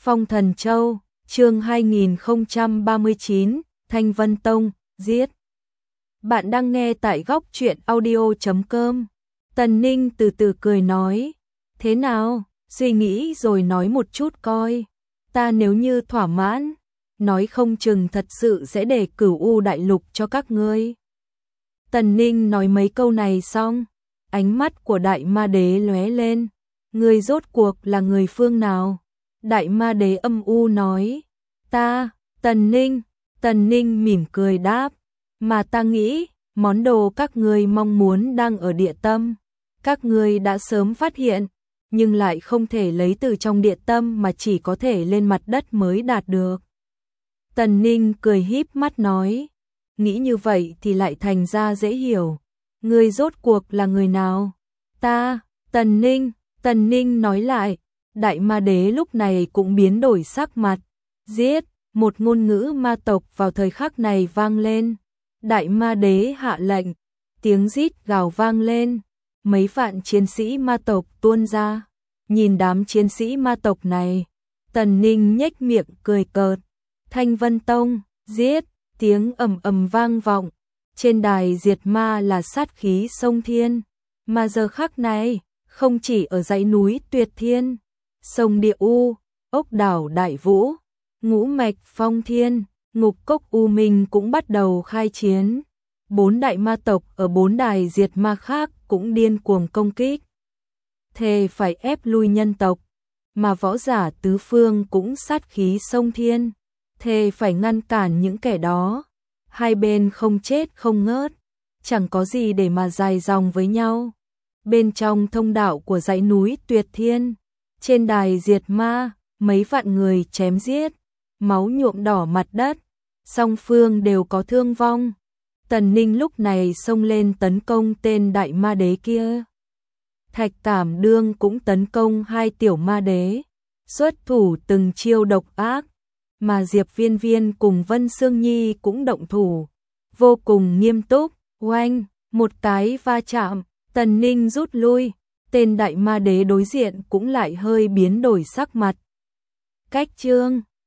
Phong Thần Châu, chương 2039, Thanh Vân Tông, giết. Bạn đang nghe tại góc truyện audio.com. Tần Ninh từ từ cười nói, thế nào, suy nghĩ rồi nói một chút coi. Ta nếu như thỏa mãn, nói không chừng thật sự sẽ để Cửu U Đại Lục cho các ngươi. Tần Ninh nói mấy câu này xong, ánh mắt của Đại Ma Đế lóe lên. Ngươi rốt cuộc là người phương nào? Đại Ma Đế âm u nói, ta, Tần Ninh mỉm cười đáp, mà ta nghĩ, món đồ các ngươi mong muốn đang ở địa tâm. Các ngươi đã sớm phát hiện, nhưng lại không thể lấy từ trong địa tâm mà chỉ có thể lên mặt đất mới đạt được. Tần Ninh cười híp mắt nói, nghĩ như vậy thì lại thành ra dễ hiểu. Ngươi rốt cuộc là người nào? Ta, Tần Ninh nói lại. Đại Ma Đế lúc này cũng biến đổi sắc mặt. Giết, một ngôn ngữ ma tộc vào thời khắc này vang lên. Đại Ma Đế hạ lệnh, tiếng rít gào vang lên. Mấy vạn chiến sĩ ma tộc tuôn ra. Nhìn đám chiến sĩ ma tộc này, Tần Ninh nhếch miệng cười cợt. Thanh Vân Tông, giết, tiếng ầm ầm vang vọng. Trên đài diệt ma là sát khí sông thiên. Mà giờ khắc này, không chỉ ở dãy núi Tuyệt Thiên, sông Địa U, ốc đảo Đại Vũ, ngũ mạch Phong Thiên, ngục cốc U Minh cũng bắt đầu khai chiến. 4 đại ma tộc ở 4 đài diệt ma khác cũng điên cuồng công kích. Thề phải ép lui nhân tộc, mà võ giả tứ phương cũng sát khí sông thiên. Thề phải ngăn cản những kẻ đó. Hai bên không chết không ngớt, chẳng có gì để mà dài dòng với nhau. Bên trong thông đạo của dãy núi Tuyệt Thiên, trên đài diệt ma, mấy vạn người chém giết, máu nhuộm đỏ mặt đất, song phương đều có thương vong. Tần Ninh lúc này xông lên tấn công tên đại ma đế kia. Thạch Cảm Đương cũng tấn công hai tiểu ma đế, xuất thủ từng chiêu độc ác, mà Diệp Viên Viên cùng Vân Sương Nhi cũng động thủ, vô cùng nghiêm túc. Oanh, một cái va chạm, Tần Ninh rút lui, tên đại ma đế đối diện cũng lại hơi biến đổi sắc mặt. Cách chương